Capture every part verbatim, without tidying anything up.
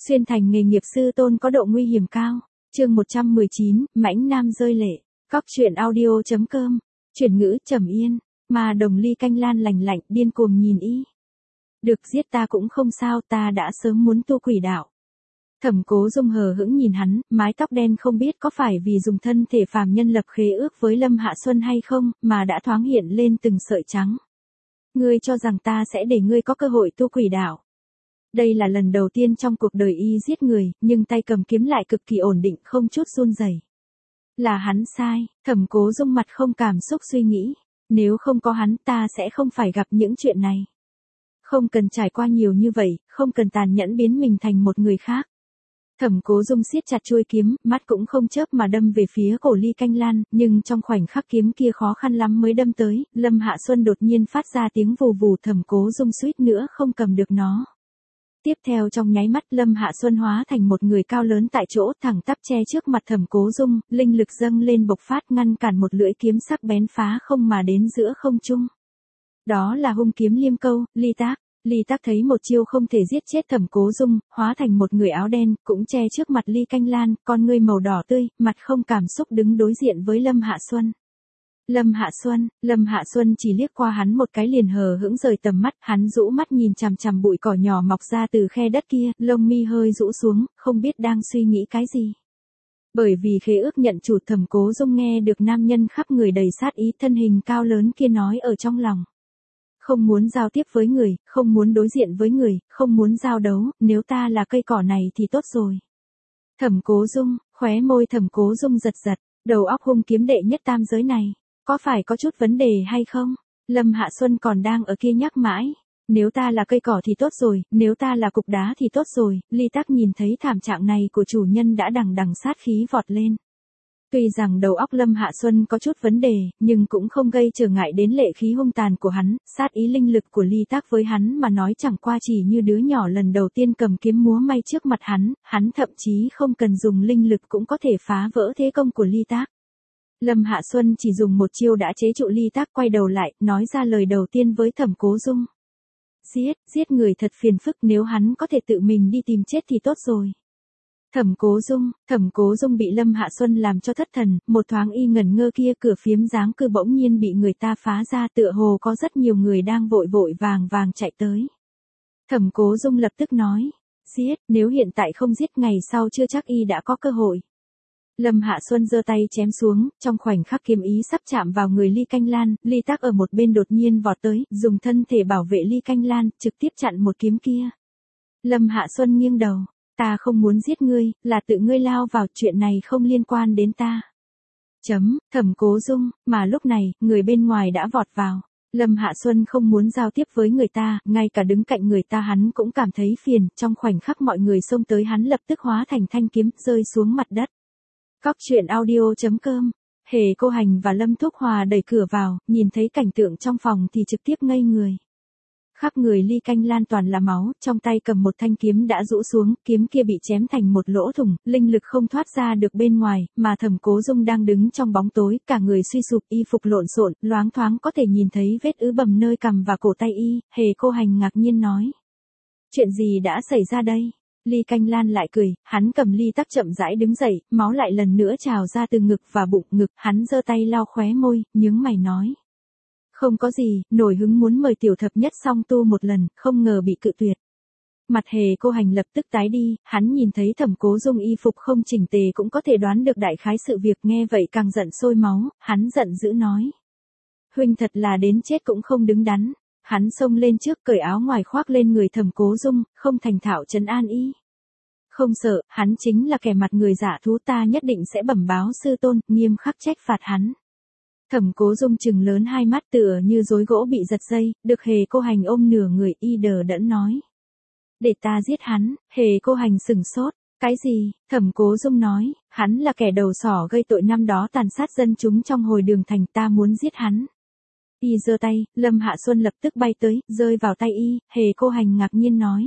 Xuyên thành nghề nghiệp sư tôn có độ nguy hiểm cao. Chương một trăm mười chín, Mãnh Nam rơi lệ. Cóc truyện audio chấm com. Chuyển ngữ trầm yên. Mà đồng ly canh lan lành lạnh điên cuồng nhìn y. Được giết ta cũng không sao, ta đã sớm muốn tu quỷ đạo. Thẩm Cố Dung hờ hững nhìn hắn, mái tóc đen không biết có phải vì dùng thân thể phàm nhân lập khế ước với Lâm Hạ Xuân hay không, mà đã thoáng hiện lên từng sợi trắng. Ngươi cho rằng ta sẽ để ngươi có cơ hội tu quỷ đạo. Đây là lần đầu tiên trong cuộc đời y giết người, nhưng tay cầm kiếm lại cực kỳ ổn định, không chút run rẩy. Là hắn sai, Thẩm Cố Dung mặt không cảm xúc suy nghĩ. Nếu không có hắn ta sẽ không phải gặp những chuyện này. Không cần trải qua nhiều như vậy, không cần tàn nhẫn biến mình thành một người khác. Thẩm Cố Dung siết chặt chuôi kiếm, mắt cũng không chớp mà đâm về phía cổ ly canh lan, nhưng trong khoảnh khắc kiếm kia khó khăn lắm mới đâm tới, Lâm Hạ Xuân đột nhiên phát ra tiếng vù vù, Thẩm Cố Dung suýt nữa không cầm được nó. Tiếp theo trong nháy mắt Lâm Hạ Xuân hóa thành một người cao lớn tại chỗ, thẳng tắp che trước mặt Thẩm Cố Dung, linh lực dâng lên bộc phát ngăn cản một lưỡi kiếm sắc bén phá không mà đến giữa không trung. Đó là hung kiếm liêm câu, Ly Tác. Ly Tác thấy một chiêu không thể giết chết Thẩm Cố Dung, hóa thành một người áo đen, cũng che trước mặt ly canh lan, con ngươi màu đỏ tươi, mặt không cảm xúc đứng đối diện với Lâm Hạ Xuân. Lâm Hạ Xuân, Lâm Hạ Xuân chỉ liếc qua hắn một cái liền hờ hững rời tầm mắt, hắn rũ mắt nhìn chằm chằm bụi cỏ nhỏ mọc ra từ khe đất kia, lông mi hơi rũ xuống, không biết đang suy nghĩ cái gì. Bởi vì khế ước nhận chủ, Thẩm Cố Dung nghe được nam nhân khắp người đầy sát ý thân hình cao lớn kia nói ở trong lòng. Không muốn giao tiếp với người, không muốn đối diện với người, không muốn giao đấu, nếu ta là cây cỏ này thì tốt rồi. Thẩm Cố Dung, khóe môi Thẩm Cố Dung giật giật, đầu óc hung kiếm đệ nhất tam giới này. Có phải có chút vấn đề hay không? Lâm Hạ Xuân còn đang ở kia nhắc mãi. Nếu ta là cây cỏ thì tốt rồi, nếu ta là cục đá thì tốt rồi. Ly Tác nhìn thấy thảm trạng này của chủ nhân đã đằng đằng sát khí vọt lên. Tuy rằng đầu óc Lâm Hạ Xuân có chút vấn đề, nhưng cũng không gây trở ngại đến lệ khí hung tàn của hắn, sát ý linh lực của Ly Tác với hắn mà nói chẳng qua chỉ như đứa nhỏ lần đầu tiên cầm kiếm múa may trước mặt hắn, hắn thậm chí không cần dùng linh lực cũng có thể phá vỡ thế công của Ly Tác. Lâm Hạ Xuân chỉ dùng một chiêu đã chế trụ Ly Tác, quay đầu lại, nói ra lời đầu tiên với Thẩm Cố Dung. Giết, giết người thật phiền phức, nếu hắn có thể tự mình đi tìm chết thì tốt rồi. Thẩm Cố Dung, Thẩm Cố Dung bị Lâm Hạ Xuân làm cho thất thần, một thoáng y ngẩn ngơ kia cửa phiếm dáng cư bỗng nhiên bị người ta phá ra, tựa hồ có rất nhiều người đang vội vội vàng vàng chạy tới. Thẩm Cố Dung lập tức nói, giết, nếu hiện tại không giết ngày sau chưa chắc y đã có cơ hội. Lâm Hạ Xuân giơ tay chém xuống, trong khoảnh khắc kiếm ý sắp chạm vào người ly canh lan, Ly Tác ở một bên đột nhiên vọt tới, dùng thân thể bảo vệ ly canh lan, trực tiếp chặn một kiếm kia. Lâm Hạ Xuân nghiêng đầu, ta không muốn giết ngươi, là tự ngươi lao vào, chuyện này không liên quan đến ta. Chấm, Thẩm Cố Dung, mà lúc này, người bên ngoài đã vọt vào. Lâm Hạ Xuân không muốn giao tiếp với người ta, ngay cả đứng cạnh người ta hắn cũng cảm thấy phiền, trong khoảnh khắc mọi người xông tới hắn lập tức hóa thành thanh kiếm, rơi xuống mặt đất. Cóc truyện audio chấm com. Hề Cô Hành và Lâm Thúc Hòa đẩy cửa vào, nhìn thấy cảnh tượng trong phòng thì trực tiếp ngây người. Khắp người ly canh lan toàn là máu, trong tay cầm một thanh kiếm đã rũ xuống, kiếm kia bị chém thành một lỗ thủng, linh lực không thoát ra được bên ngoài, mà Thẩm Cố Dung đang đứng trong bóng tối, cả người suy sụp, y phục lộn xộn, loáng thoáng có thể nhìn thấy vết ứ bầm nơi cằm và cổ tay y. Hề Cô Hành ngạc nhiên nói. Chuyện gì đã xảy ra đây? Ly canh lan lại cười, hắn cầm Ly Tác chậm rãi đứng dậy, máu lại lần nữa trào ra từ ngực và bụng ngực, hắn giơ tay lau khóe môi, nhướng mày nói. Không có gì, nổi hứng muốn mời tiểu thập nhất song tu một lần, không ngờ bị cự tuyệt. Mặt Hề Cô Hành lập tức tái đi, hắn nhìn thấy Thẩm Cố Dung y phục không chỉnh tề cũng có thể đoán được đại khái sự việc, nghe vậy càng giận sôi máu, hắn giận dữ nói. Huynh thật là đến chết cũng không đứng đắn. Hắn xông lên trước cởi áo ngoài khoác lên người Thẩm Cố Dung, không thành thạo trấn an y. Không sợ, hắn chính là kẻ mặt người giả thú, ta nhất định sẽ bẩm báo sư tôn, nghiêm khắc trách phạt hắn. Thẩm Cố Dung trừng lớn hai mắt tựa như rối gỗ bị giật dây, được Hề Cô Hành ôm nửa người, y đờ đẫn nói. Để ta giết hắn. Hề Cô Hành sừng sốt. Cái gì? Thẩm Cố Dung nói, hắn là kẻ đầu sỏ gây tội năm đó tàn sát dân chúng trong hồi đường thành, ta muốn giết hắn. Y giơ tay, Lâm Hạ Xuân lập tức bay tới, rơi vào tay y. Hề Cô Hành ngạc nhiên nói.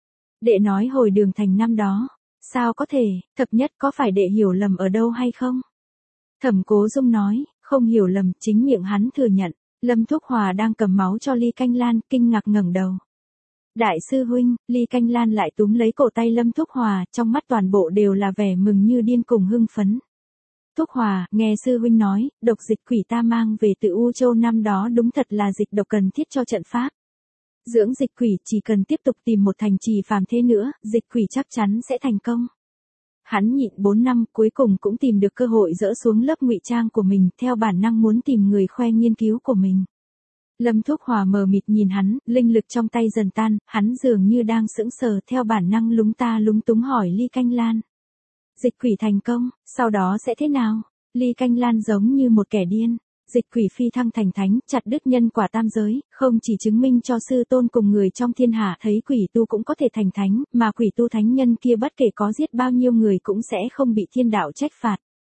Đệ nói hồi đường thành năm đó. Sao có thể, thập nhất có phải đệ hiểu lầm ở đâu hay không? Thẩm Cố Dung nói, không hiểu lầm, chính miệng hắn thừa nhận. Lâm Thúc Hòa đang cầm máu cho ly canh lan, kinh ngạc ngẩng đầu. Đại sư huynh, Ly Canh Lan lại túm lấy cổ tay Lâm Thúc Hòa, trong mắt toàn bộ đều là vẻ mừng như điên cùng hưng phấn. Thúc Hòa, nghe sư huynh nói, độc dịch quỷ ta mang về từ U Châu năm đó đúng thật là dịch độc cần thiết cho trận pháp. Dưỡng dịch quỷ chỉ cần tiếp tục tìm một thành trì phàm thế nữa, dịch quỷ chắc chắn sẽ thành công. Hắn nhịn bốn năm cuối cùng cũng tìm được cơ hội dỡ xuống lớp ngụy trang của mình, theo bản năng muốn tìm người khoe nghiên cứu của mình. Lâm Thúc Hòa mờ mịt nhìn hắn, linh lực trong tay dần tan, hắn dường như đang sững sờ, theo bản năng lúng ta lúng túng hỏi Ly Canh Lan. Dịch quỷ thành công, sau đó sẽ thế nào? Ly Canh Lan giống như một kẻ điên. Dịch quỷ phi thăng thành thánh, chặt đứt nhân quả tam giới, không chỉ chứng minh cho sư tôn cùng người trong thiên hạ thấy quỷ tu cũng có thể thành thánh, mà quỷ tu thánh nhân kia bất kể có giết bao nhiêu người cũng sẽ không bị thiên đạo trách phạt.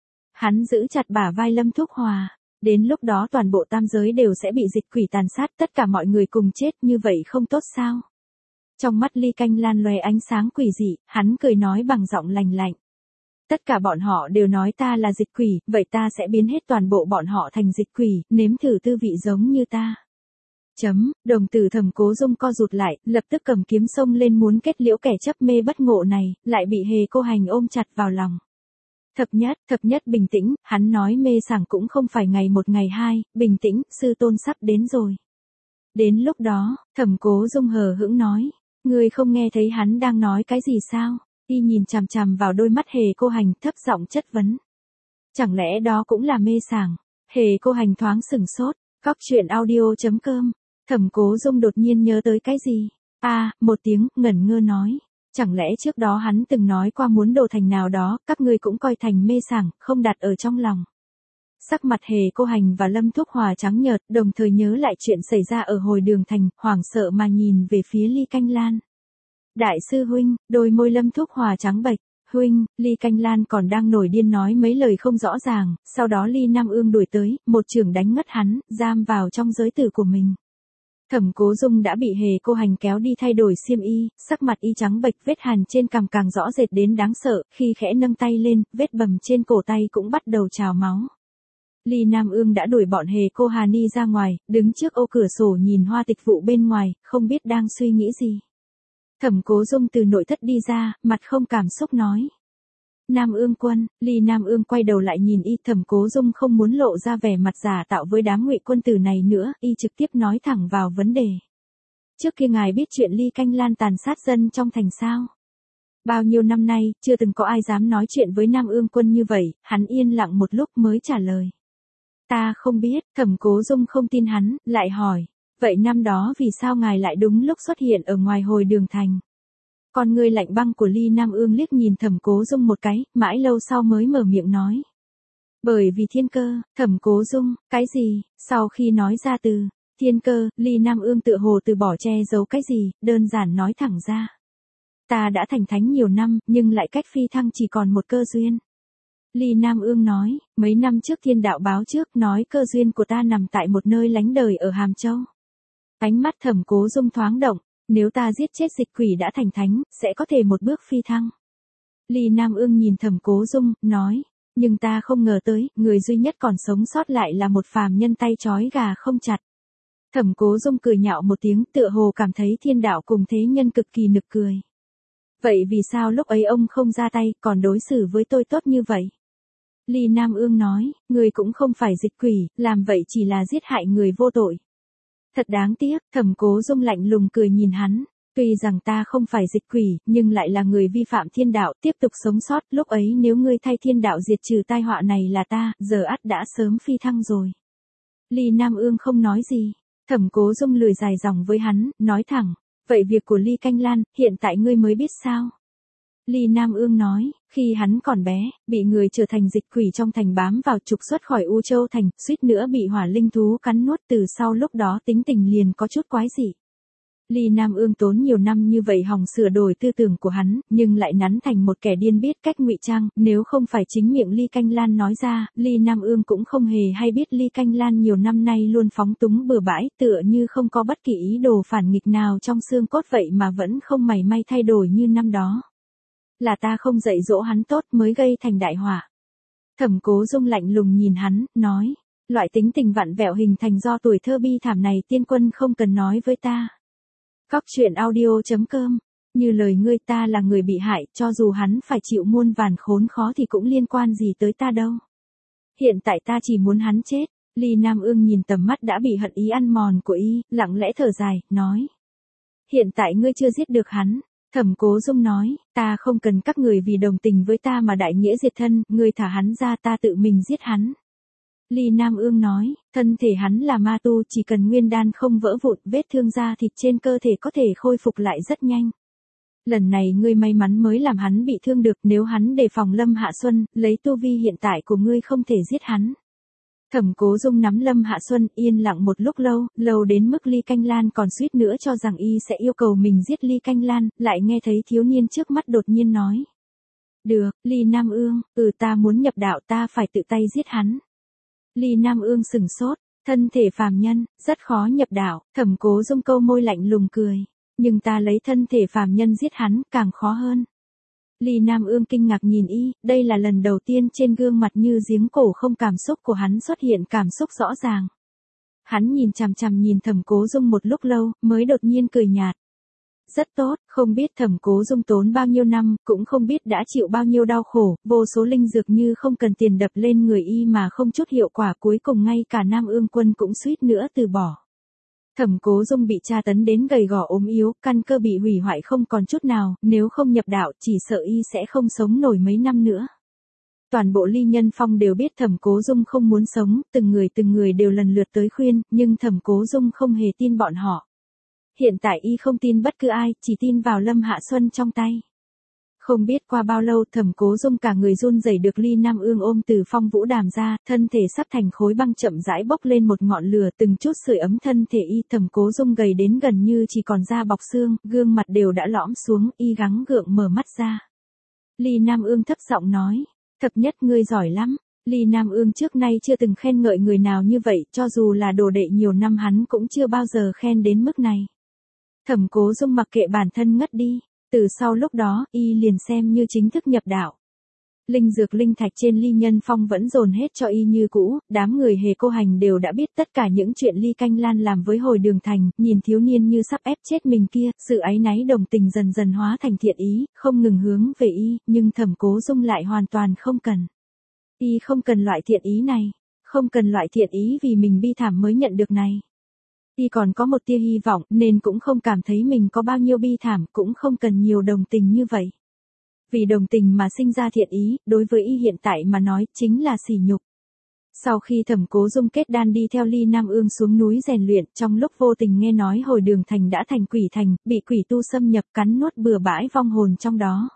Hắn giữ chặt bả vai Lâm Thúc Hòa. Đến lúc đó toàn bộ tam giới đều sẽ bị dịch quỷ tàn sát, tất cả mọi người cùng chết, như vậy không tốt sao? Trong mắt Ly Canh Lan lóe ánh sáng quỷ dị, hắn cười nói bằng giọng lành lạnh. Tất cả bọn họ đều nói ta là dịch quỷ, vậy ta sẽ biến hết toàn bộ bọn họ thành dịch quỷ, nếm thử tư vị giống như ta. Chấm, đồng tử Thẩm Cố Dung co rụt lại, lập tức cầm kiếm xông lên muốn kết liễu kẻ chấp mê bất ngộ này, lại bị Hề Cô Hành ôm chặt vào lòng. Thập nhất, thập nhất bình tĩnh, hắn nói mê sảng cũng không phải ngày một ngày hai, bình tĩnh, sư tôn sắp đến rồi. Đến lúc đó, Thẩm Cố Dung hờ hững nói, ngươi không nghe thấy hắn đang nói cái gì sao? Y nhìn chằm chằm vào đôi mắt Hề Cô Hành thấp giọng chất vấn. Chẳng lẽ đó cũng là mê sảng? Hề Cô Hành thoáng sửng sốt, cóc truyện audio chấm com. Thẩm Cố Dung đột nhiên nhớ tới cái gì? A, à, một tiếng, ngẩn ngơ nói. Chẳng lẽ trước đó hắn từng nói qua muốn đồ thành nào đó, các ngươi cũng coi thành mê sảng, không đặt ở trong lòng. Sắc mặt Hề Cô Hành và Lâm Thúc Hòa trắng nhợt, đồng thời nhớ lại chuyện xảy ra ở hồi đường thành, hoảng sợ mà nhìn về phía Ly Canh Lan. Đại sư huynh, đôi môi Lâm Thúc Hòa trắng bệch, huynh, Ly Canh Lan còn đang nổi điên nói mấy lời không rõ ràng, sau đó Ly Nam Ương đuổi tới, một chưởng đánh ngất hắn, giam vào trong giới tử của mình. Thẩm Cố Dung đã bị Hề Cô Hành kéo đi thay đổi xiêm y, sắc mặt y trắng bệch, vết hàn trên cằm càng rõ rệt đến đáng sợ, khi khẽ nâng tay lên, vết bầm trên cổ tay cũng bắt đầu trào máu. Ly Nam Ương đã đuổi bọn Hề Cô Hà Ni ra ngoài, đứng trước ô cửa sổ nhìn hoa tịch vụ bên ngoài, không biết đang suy nghĩ gì. Thẩm Cố Dung từ nội thất đi ra, mặt không cảm xúc nói. Nam Ương quân, Ly Nam Ương quay đầu lại nhìn y, Thẩm Cố Dung không muốn lộ ra vẻ mặt giả tạo với đám ngụy quân tử này nữa, y trực tiếp nói thẳng vào vấn đề. Trước kia ngài biết chuyện Ly Canh Lan tàn sát dân trong thành sao? Bao nhiêu năm nay, chưa từng có ai dám nói chuyện với Nam Ương quân như vậy, hắn yên lặng một lúc mới trả lời. Ta không biết, Thẩm Cố Dung không tin hắn, lại hỏi. Vậy năm đó vì sao ngài lại đúng lúc xuất hiện ở ngoài hồi đường thành? Con người lạnh băng của Ly Nam Ương liếc nhìn Thẩm Cố Dung một cái, mãi lâu sau mới mở miệng nói. Bởi vì thiên cơ, Thẩm Cố Dung, cái gì? Sau khi nói ra từ thiên cơ, Ly Nam Ương tựa hồ từ bỏ che giấu cái gì, đơn giản nói thẳng ra. Ta đã thành thánh nhiều năm, nhưng lại cách phi thăng chỉ còn một cơ duyên. Ly Nam Ương nói, mấy năm trước thiên đạo báo trước nói cơ duyên của ta nằm tại một nơi lánh đời ở Hàm Châu. Ánh mắt Thẩm Cố Dung thoáng động, nếu ta giết chết dịch quỷ đã thành thánh, sẽ có thể một bước phi thăng. Ly Nam Ương nhìn Thẩm Cố Dung, nói, nhưng ta không ngờ tới, người duy nhất còn sống sót lại là một phàm nhân tay trói gà không chặt. Thẩm Cố Dung cười nhạo một tiếng, tựa hồ cảm thấy thiên đạo cùng thế nhân cực kỳ nực cười. Vậy vì sao lúc ấy ông không ra tay, còn đối xử với tôi tốt như vậy? Ly Nam Ương nói, người cũng không phải dịch quỷ, làm vậy chỉ là giết hại người vô tội. Thật đáng tiếc, Thẩm Cố Dung lạnh lùng cười nhìn hắn, tuy rằng ta không phải dịch quỷ, nhưng lại là người vi phạm thiên đạo, tiếp tục sống sót, lúc ấy nếu ngươi thay thiên đạo diệt trừ tai họa này là ta, giờ ắt đã sớm phi thăng rồi. Ly Nam Ương không nói gì, Thẩm Cố Dung lười dài dòng với hắn, nói thẳng, vậy việc của Ly Canh Lan, hiện tại ngươi mới biết sao? Ly Nam Ương nói, khi hắn còn bé, bị người trở thành dịch quỷ trong thành bám vào trục xuất khỏi U Châu thành, suýt nữa bị hỏa linh thú cắn nuốt, từ sau lúc đó tính tình liền có chút quái dị. Ly Nam Ương tốn nhiều năm như vậy hòng sửa đổi tư tưởng của hắn, nhưng lại nắn thành một kẻ điên biết cách ngụy trang, nếu không phải chính miệng Ly Canh Lan nói ra, Ly Nam Ương cũng không hề hay biết Ly Canh Lan nhiều năm nay luôn phóng túng bừa bãi, tựa như không có bất kỳ ý đồ phản nghịch nào trong xương cốt vậy mà vẫn không mảy may thay đổi như năm đó. Là ta không dạy dỗ hắn tốt mới gây thành đại họa. Thẩm Cố Dung lạnh lùng nhìn hắn, nói, loại tính tình vặn vẹo hình thành do tuổi thơ bi thảm này tiên quân không cần nói với ta. Cóc truyện audio chấm com. Như lời ngươi, ta là người bị hại, cho dù hắn phải chịu muôn vàn khốn khó thì cũng liên quan gì tới ta đâu. Hiện tại ta chỉ muốn hắn chết. Ly Nam Ương nhìn tầm mắt đã bị hận ý ăn mòn của y, lặng lẽ thở dài, nói. Hiện tại ngươi chưa giết được hắn. Thẩm Cố Dung nói, ta không cần các người vì đồng tình với ta mà đại nghĩa diệt thân, ngươi thả hắn ra, ta tự mình giết hắn. Ly Nam Ương nói, thân thể hắn là ma tu, chỉ cần nguyên đan không vỡ vụn, vết thương da thịt trên cơ thể có thể khôi phục lại rất nhanh. Lần này ngươi may mắn mới làm hắn bị thương được, nếu hắn đề phòng Lâm Hạ Xuân, lấy tu vi hiện tại của ngươi không thể giết hắn. Thẩm Cố Dung nắm Lâm Hạ Xuân, yên lặng một lúc lâu, lâu đến mức Ly Canh Lan còn suýt nữa cho rằng y sẽ yêu cầu mình giết Ly Canh Lan, lại nghe thấy thiếu niên trước mắt đột nhiên nói. Được, Ly Nam Ương, ừ ta muốn nhập đạo, ta phải tự tay giết hắn. Ly Nam Ương sừng sốt, thân thể phàm nhân, rất khó nhập đạo. Thẩm Cố Dung câu môi lạnh lùng cười. Nhưng ta lấy thân thể phàm nhân giết hắn, càng khó hơn. Ly Nam Ương kinh ngạc nhìn y, đây là lần đầu tiên trên gương mặt như giếng cổ không cảm xúc của hắn xuất hiện cảm xúc rõ ràng. Hắn nhìn chằm chằm nhìn Thẩm Cố Dung một lúc lâu, mới đột nhiên cười nhạt. Rất tốt, không biết Thẩm Cố Dung tốn bao nhiêu năm, cũng không biết đã chịu bao nhiêu đau khổ, vô số linh dược như không cần tiền đập lên người y mà không chút hiệu quả, cuối cùng ngay cả Nam Ương Quân cũng suýt nữa từ bỏ. Thẩm Cố Dung bị tra tấn đến gầy gò ốm yếu, căn cơ bị hủy hoại không còn chút nào, nếu không nhập đạo chỉ sợ y sẽ không sống nổi mấy năm nữa. Toàn bộ Ly Nhân Phong đều biết Thẩm Cố Dung không muốn sống, từng người từng người đều lần lượt tới khuyên, nhưng Thẩm Cố Dung không hề tin bọn họ. Hiện tại y không tin bất cứ ai, chỉ tin vào Lâm Hạ Xuân trong tay. Không biết qua bao lâu Thẩm Cố Dung cả người run rẩy được Ly Nam Ương ôm từ Phong Vũ Đàm ra, thân thể sắp thành khối băng chậm rãi bốc lên một ngọn lửa, từng chút sưởi ấm thân thể y. Thẩm Cố Dung gầy đến gần như chỉ còn da bọc xương, gương mặt đều đã lõm xuống, y gắng gượng mở mắt ra. Ly Nam Ương thấp giọng nói, thập nhất ngươi giỏi lắm. Ly Nam Ương trước nay chưa từng khen ngợi người nào như vậy, cho dù là đồ đệ nhiều năm hắn cũng chưa bao giờ khen đến mức này. Thẩm Cố Dung mặc kệ bản thân ngất đi. Từ sau lúc đó, y liền xem như chính thức nhập đạo. Linh dược linh thạch trên Ly Nhân Phong vẫn dồn hết cho y như cũ, đám người Hề Cô Hành đều đã biết tất cả những chuyện Ly Canh Lan làm với Hồi Đường Thành, nhìn thiếu niên như sắp ép chết mình kia, sự áy náy đồng tình dần dần hóa thành thiện ý, không ngừng hướng về y, nhưng Thẩm Cố Dung lại hoàn toàn không cần. Y không cần loại thiện ý này, không cần loại thiện ý vì mình bi thảm mới nhận được này. Y còn có một tia hy vọng nên cũng không cảm thấy mình có bao nhiêu bi thảm, cũng không cần nhiều đồng tình như vậy. Vì đồng tình mà sinh ra thiện ý, đối với y hiện tại mà nói chính là sỉ nhục. Sau khi Thẩm Cố Dung kết đan đi theo Ly Nam Ương xuống núi rèn luyện, trong lúc vô tình nghe nói Hồi Đường Thành đã thành quỷ thành, bị quỷ tu xâm nhập cắn nuốt bừa bãi vong hồn trong đó.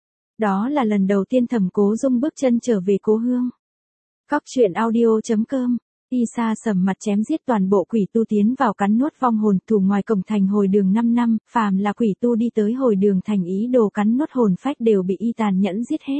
Đó là lần đầu tiên Thẩm Cố Dung bước chân trở về cố hương. Cóc truyện audio chấm com. Y Sa sầm mặt chém giết toàn bộ quỷ tu tiến vào cắn nuốt vong hồn, thủ ngoài cổng thành Hồi Đường năm năm, phàm là quỷ tu đi tới Hồi Đường Thành ý đồ cắn nuốt hồn phách đều bị y tàn nhẫn giết hết.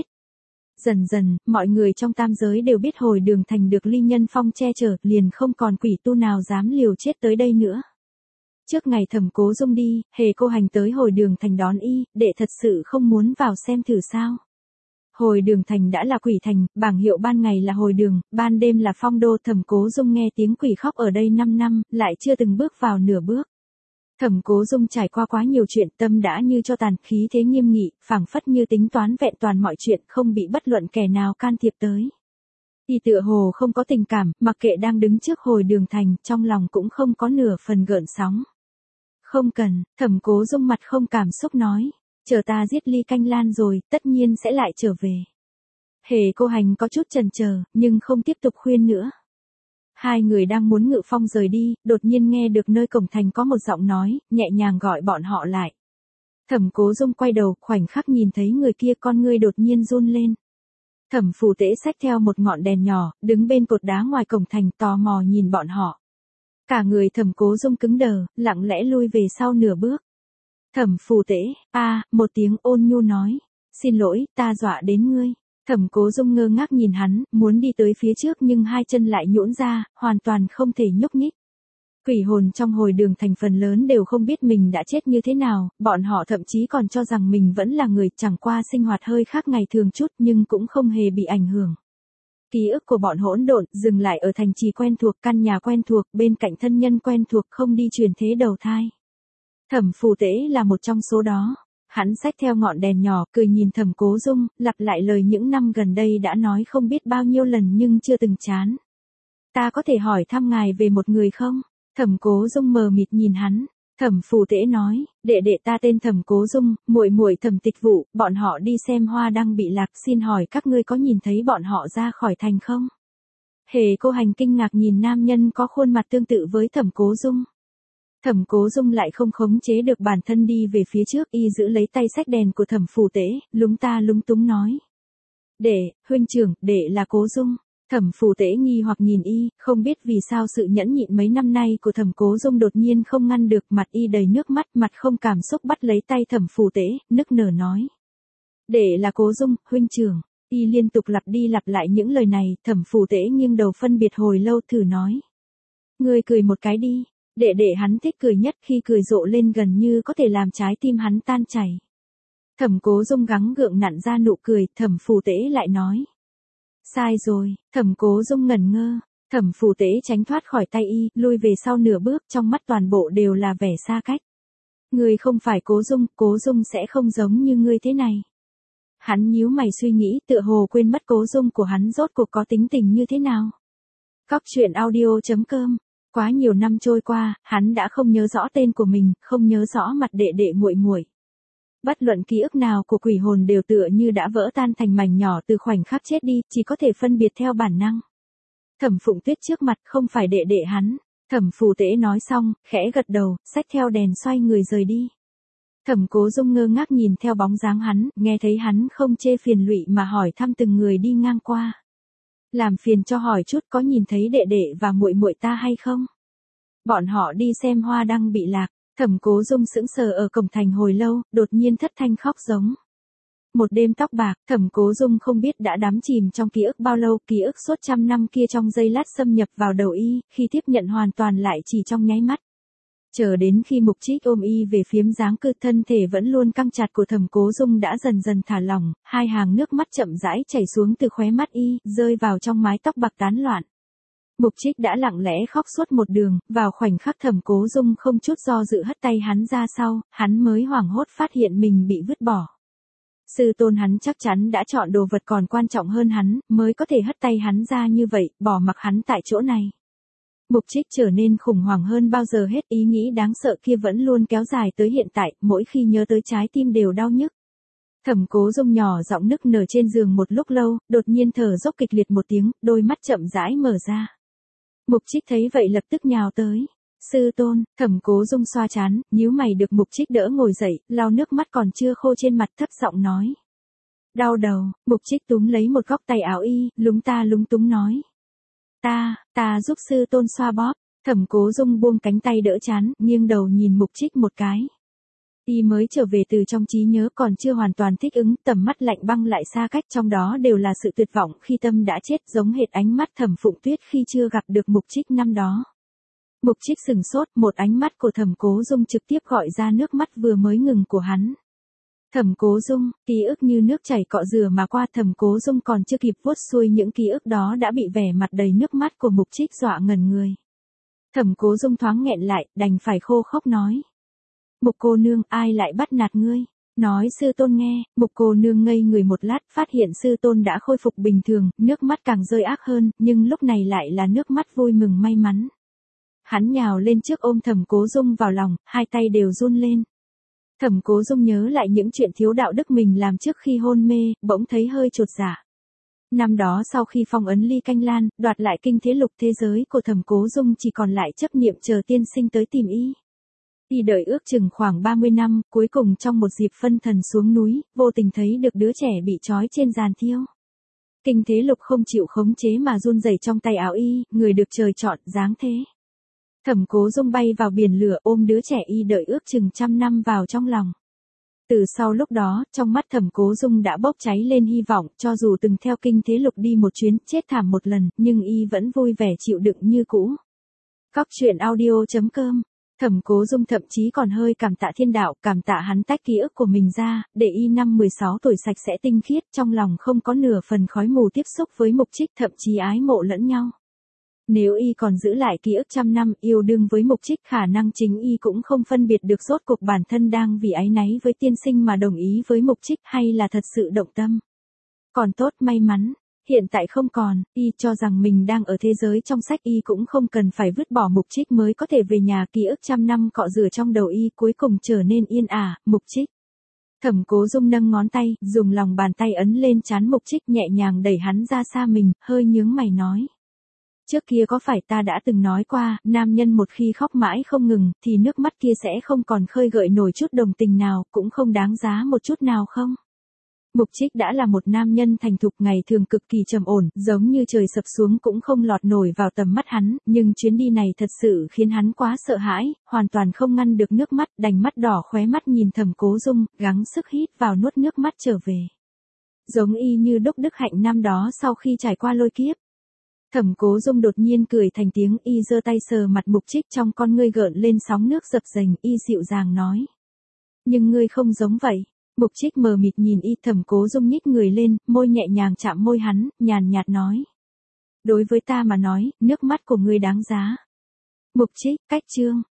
Dần dần, mọi người trong tam giới đều biết Hồi Đường Thành được Ly Nhân Phong che chở, liền không còn quỷ tu nào dám liều chết tới đây nữa. Trước ngày Thẩm Cố Dung đi, Hề Cô Hành tới Hồi Đường Thành đón y, đệ thật sự không muốn vào xem thử sao. Hồi Đường Thành đã là quỷ thành, bảng hiệu ban ngày là Hồi Đường, ban đêm là Phong Đô. Thẩm Cố Dung nghe tiếng quỷ khóc ở đây năm năm, lại chưa từng bước vào nửa bước. Thẩm Cố Dung trải qua quá nhiều chuyện, tâm đã như cho tàn, khí thế nghiêm nghị, phảng phất như tính toán vẹn toàn mọi chuyện, không bị bất luận kẻ nào can thiệp tới. Y tựa hồ không có tình cảm, mặc kệ đang đứng trước Hồi Đường Thành, trong lòng cũng không có nửa phần gợn sóng. Không cần, Thẩm Cố Dung mặt không cảm xúc nói. Chờ ta giết Ly Canh Lan rồi, tất nhiên sẽ lại trở về. Hề Cô Hành có chút chần chờ, nhưng không tiếp tục khuyên nữa. Hai người đang muốn ngự phong rời đi, đột nhiên nghe được nơi cổng thành có một giọng nói, nhẹ nhàng gọi bọn họ lại. Thẩm Cố Dung quay đầu, khoảnh khắc nhìn thấy người kia, con ngươi đột nhiên run lên. Thẩm Phù Tế xách theo một ngọn đèn nhỏ, đứng bên cột đá ngoài cổng thành, tò mò nhìn bọn họ. Cả người Thẩm Cố Dung cứng đờ, lặng lẽ lui về sau nửa bước. Thẩm Phù Tế, a, à, một tiếng ôn nhu nói, xin lỗi, ta dọa đến ngươi. Thẩm Cố Dung ngơ ngác nhìn hắn, muốn đi tới phía trước nhưng hai chân lại nhũn ra, hoàn toàn không thể nhúc nhích. Quỷ hồn trong Hồi Đường Thành phần lớn đều không biết mình đã chết như thế nào, bọn họ thậm chí còn cho rằng mình vẫn là người, chẳng qua sinh hoạt hơi khác ngày thường chút nhưng cũng không hề bị ảnh hưởng. Ký ức của bọn hỗn độn, dừng lại ở thành trì quen thuộc, căn nhà quen thuộc, bên cạnh thân nhân quen thuộc, không đi chuyển thế đầu thai. Thẩm Phù Tế là một trong số đó. Hắn xách theo ngọn đèn nhỏ, cười nhìn Thẩm Cố Dung, lặp lại lời những năm gần đây đã nói không biết bao nhiêu lần nhưng chưa từng chán. Ta có thể hỏi thăm ngài về một người không? Thẩm Cố Dung mờ mịt nhìn hắn. Thẩm Phù Tế nói, đệ đệ ta tên Thẩm Cố Dung, muội muội Thẩm Tịch Vụ, bọn họ đi xem hoa đăng bị lạc, xin hỏi các ngươi có nhìn thấy bọn họ ra khỏi thành không? Hề Cô Hành kinh ngạc nhìn nam nhân có khuôn mặt tương tự với Thẩm Cố Dung. Thẩm Cố Dung lại không khống chế được bản thân đi về phía trước, y giữ lấy tay xách đèn của Thẩm Phù Tế, lúng ta lúng túng nói. Đệ, huynh trưởng, đệ là Cố Dung. Thẩm Phù Tế nghi hoặc nhìn y, không biết vì sao sự nhẫn nhịn mấy năm nay của Thẩm Cố Dung đột nhiên không ngăn được, mặt y đầy nước mắt, mặt không cảm xúc bắt lấy tay Thẩm Phù Tế, nức nở nói. Đệ là Cố Dung, huynh trưởng. Y liên tục lặp đi lặp lại những lời này, Thẩm Phù Tế nghiêng đầu phân biệt hồi lâu thử nói. Ngươi cười một cái đi. Đệ đệ hắn thích cười nhất, khi cười rộ lên gần như có thể làm trái tim hắn tan chảy. Thẩm Cố Dung gắng gượng nặn ra nụ cười, Thẩm Phù Tế lại nói. Sai rồi. Thẩm Cố Dung ngẩn ngơ. Thẩm Phù Tế tránh thoát khỏi tay y, lui về sau nửa bước, trong mắt toàn bộ đều là vẻ xa cách. Ngươi không phải Cố Dung, Cố Dung sẽ không giống như ngươi thế này. Hắn nhíu mày suy nghĩ, tựa hồ quên mất Cố Dung của hắn rốt cuộc có tính tình như thế nào. Cóc truyện audio chấm com. Quá nhiều năm trôi qua, hắn đã không nhớ rõ tên của mình, không nhớ rõ mặt đệ đệ muội muội. Bất luận ký ức nào của quỷ hồn đều tựa như đã vỡ tan thành mảnh nhỏ từ khoảnh khắc chết đi, chỉ có thể phân biệt theo bản năng. Thẩm Phụng Tuyết trước mặt không phải đệ đệ hắn. Thẩm Phù Tế nói xong, khẽ gật đầu, xách theo đèn xoay người rời đi. Thẩm Cố Dung ngơ ngác nhìn theo bóng dáng hắn, nghe thấy hắn không chê phiền lụy mà hỏi thăm từng người đi ngang qua. Làm phiền cho hỏi chút, có nhìn thấy đệ đệ và muội muội ta hay không? Bọn họ đi xem hoa đăng bị lạc. Thẩm Cố Dung sững sờ ở cổng thành hồi lâu, đột nhiên thất thanh khóc giống. Một đêm tóc bạc, Thẩm Cố Dung không biết đã đắm chìm trong ký ức bao lâu, ký ức suốt trăm năm kia trong giây lát xâm nhập vào đầu y, khi tiếp nhận hoàn toàn lại chỉ trong nháy mắt. Chờ đến khi Mục Trích ôm y về phiếm dáng cư, thân thể vẫn luôn căng chặt của Thẩm Cố Dung đã dần dần thả lỏng, hai hàng nước mắt chậm rãi chảy xuống từ khóe mắt y, rơi vào trong mái tóc bạc tán loạn. Mục Trích đã lặng lẽ khóc suốt một đường, vào khoảnh khắc Thẩm Cố Dung không chút do dự hất tay hắn ra sau, hắn mới hoảng hốt phát hiện mình bị vứt bỏ. Sư tôn hắn chắc chắn đã chọn đồ vật còn quan trọng hơn hắn, mới có thể hất tay hắn ra như vậy, bỏ mặc hắn tại chỗ này. Mục Trích trở nên khủng hoảng hơn bao giờ hết, ý nghĩ đáng sợ kia vẫn luôn kéo dài tới hiện tại, mỗi khi nhớ tới trái tim đều đau nhức. Thẩm Cố Dung nhỏ giọng nức nở trên giường một lúc lâu, đột nhiên thở dốc kịch liệt một tiếng, đôi mắt chậm rãi mở ra. Mục Trích thấy vậy lập tức nhào tới. Sư tôn. Thẩm Cố Dung xoa trán, nhíu mày được Mục Trích đỡ ngồi dậy, lau nước mắt còn chưa khô trên mặt, thấp giọng nói. Đau đầu. Mục Trích túm lấy một góc tay áo y, lúng ta lúng túng nói. Ta, ta giúp sư tôn xoa bóp. Thẩm Cố Dung buông cánh tay đỡ chán, nghiêng đầu nhìn Mục Trích một cái. Y mới trở về từ trong trí nhớ còn chưa hoàn toàn thích ứng, tầm mắt lạnh băng lại xa cách, trong đó đều là sự tuyệt vọng khi tâm đã chết, giống hệt ánh mắt Thẩm Phụng Tuyết khi chưa gặp được Mục Trích năm đó. Mục Trích sừng sốt, một ánh mắt của Thẩm Cố Dung trực tiếp gọi ra nước mắt vừa mới ngừng của hắn. Thẩm Cố Dung, ký ức như nước chảy cọ rửa mà qua, Thẩm Cố Dung còn chưa kịp vuốt xuôi những ký ức đó đã bị vẻ mặt đầy nước mắt của Mục Trích dọa ngẩn người. Thẩm Cố Dung thoáng nghẹn lại, đành phải khô khốc nói. Mục cô nương, ai lại bắt nạt ngươi? Nói sư tôn nghe. Mục cô nương ngây người một lát, phát hiện sư tôn đã khôi phục bình thường, nước mắt càng rơi ác hơn, nhưng lúc này lại là nước mắt vui mừng may mắn. Hắn nhào lên trước ôm Thẩm Cố Dung vào lòng, hai tay đều run lên. Thẩm Cố Dung nhớ lại những chuyện thiếu đạo đức mình làm trước khi hôn mê, bỗng thấy hơi chột dạ. Năm đó sau khi phong ấn Ly Canh Lan, đoạt lại kinh thế lục thế giới của Thẩm Cố Dung chỉ còn lại chấp niệm chờ tiên sinh tới tìm y. Y đợi ước chừng khoảng ba mươi năm, cuối cùng trong một dịp phân thần xuống núi, vô tình thấy được đứa trẻ bị trói trên giàn thiêu. Kinh thế lục không chịu khống chế mà run rẩy trong tay áo y, người được trời chọn, dáng thế. Thẩm Cố Dung bay vào biển lửa, ôm đứa trẻ y đợi ước chừng trăm năm vào trong lòng. Từ sau lúc đó, trong mắt Thẩm Cố Dung đã bốc cháy lên hy vọng, cho dù từng theo kinh thế lục đi một chuyến, chết thảm một lần, nhưng y vẫn vui vẻ chịu đựng như cũ. Cóc truyện audio chấm com. Thẩm Cố Dung thậm chí còn hơi cảm tạ thiên đạo, cảm tạ hắn tách ký ức của mình ra, để y năm mười sáu tuổi sạch sẽ tinh khiết, trong lòng không có nửa phần khói mù tiếp xúc với Mục Trích, thậm chí ái mộ lẫn nhau. Nếu y còn giữ lại ký ức trăm năm yêu đương với Mục Trích, khả năng chính y cũng không phân biệt được rốt cuộc bản thân đang vì áy náy với tiên sinh mà đồng ý với Mục Trích hay là thật sự động tâm. Còn tốt, may mắn, hiện tại không còn, y cho rằng mình đang ở thế giới trong sách, y cũng không cần phải vứt bỏ Mục Trích mới có thể về nhà. Ký ức trăm năm cọ rửa trong đầu y cuối cùng trở nên yên ả. Mục Trích. Thẩm Cố Dung nâng ngón tay, dùng lòng bàn tay ấn lên trán Mục Trích, nhẹ nhàng đẩy hắn ra xa mình, hơi nhướng mày nói. Trước kia có phải ta đã từng nói qua, nam nhân một khi khóc mãi không ngừng, thì nước mắt kia sẽ không còn khơi gợi nổi chút đồng tình nào, cũng không đáng giá một chút nào không? Mục Trích đã là một nam nhân thành thục, ngày thường cực kỳ trầm ổn, giống như trời sập xuống cũng không lọt nổi vào tầm mắt hắn, nhưng chuyến đi này thật sự khiến hắn quá sợ hãi, hoàn toàn không ngăn được nước mắt, đành mắt đỏ khóe mắt nhìn Thẩm Cố Dung, gắng sức hít vào nuốt nước mắt trở về. Giống y như Đốc Đức Hạnh năm đó sau khi trải qua lôi kiếp. Thẩm Cố Dung đột nhiên cười thành tiếng, y giơ tay sờ mặt Mục Trích, trong con ngươi gợn lên sóng nước dập dềnh, y dịu dàng nói. Nhưng ngươi không giống vậy. Mục Trích mờ mịt nhìn y. Thẩm Cố Dung nhích người lên, môi nhẹ nhàng chạm môi hắn, nhàn nhạt nói. Đối với ta mà nói, nước mắt của ngươi đáng giá. Mục Trích, cách chương.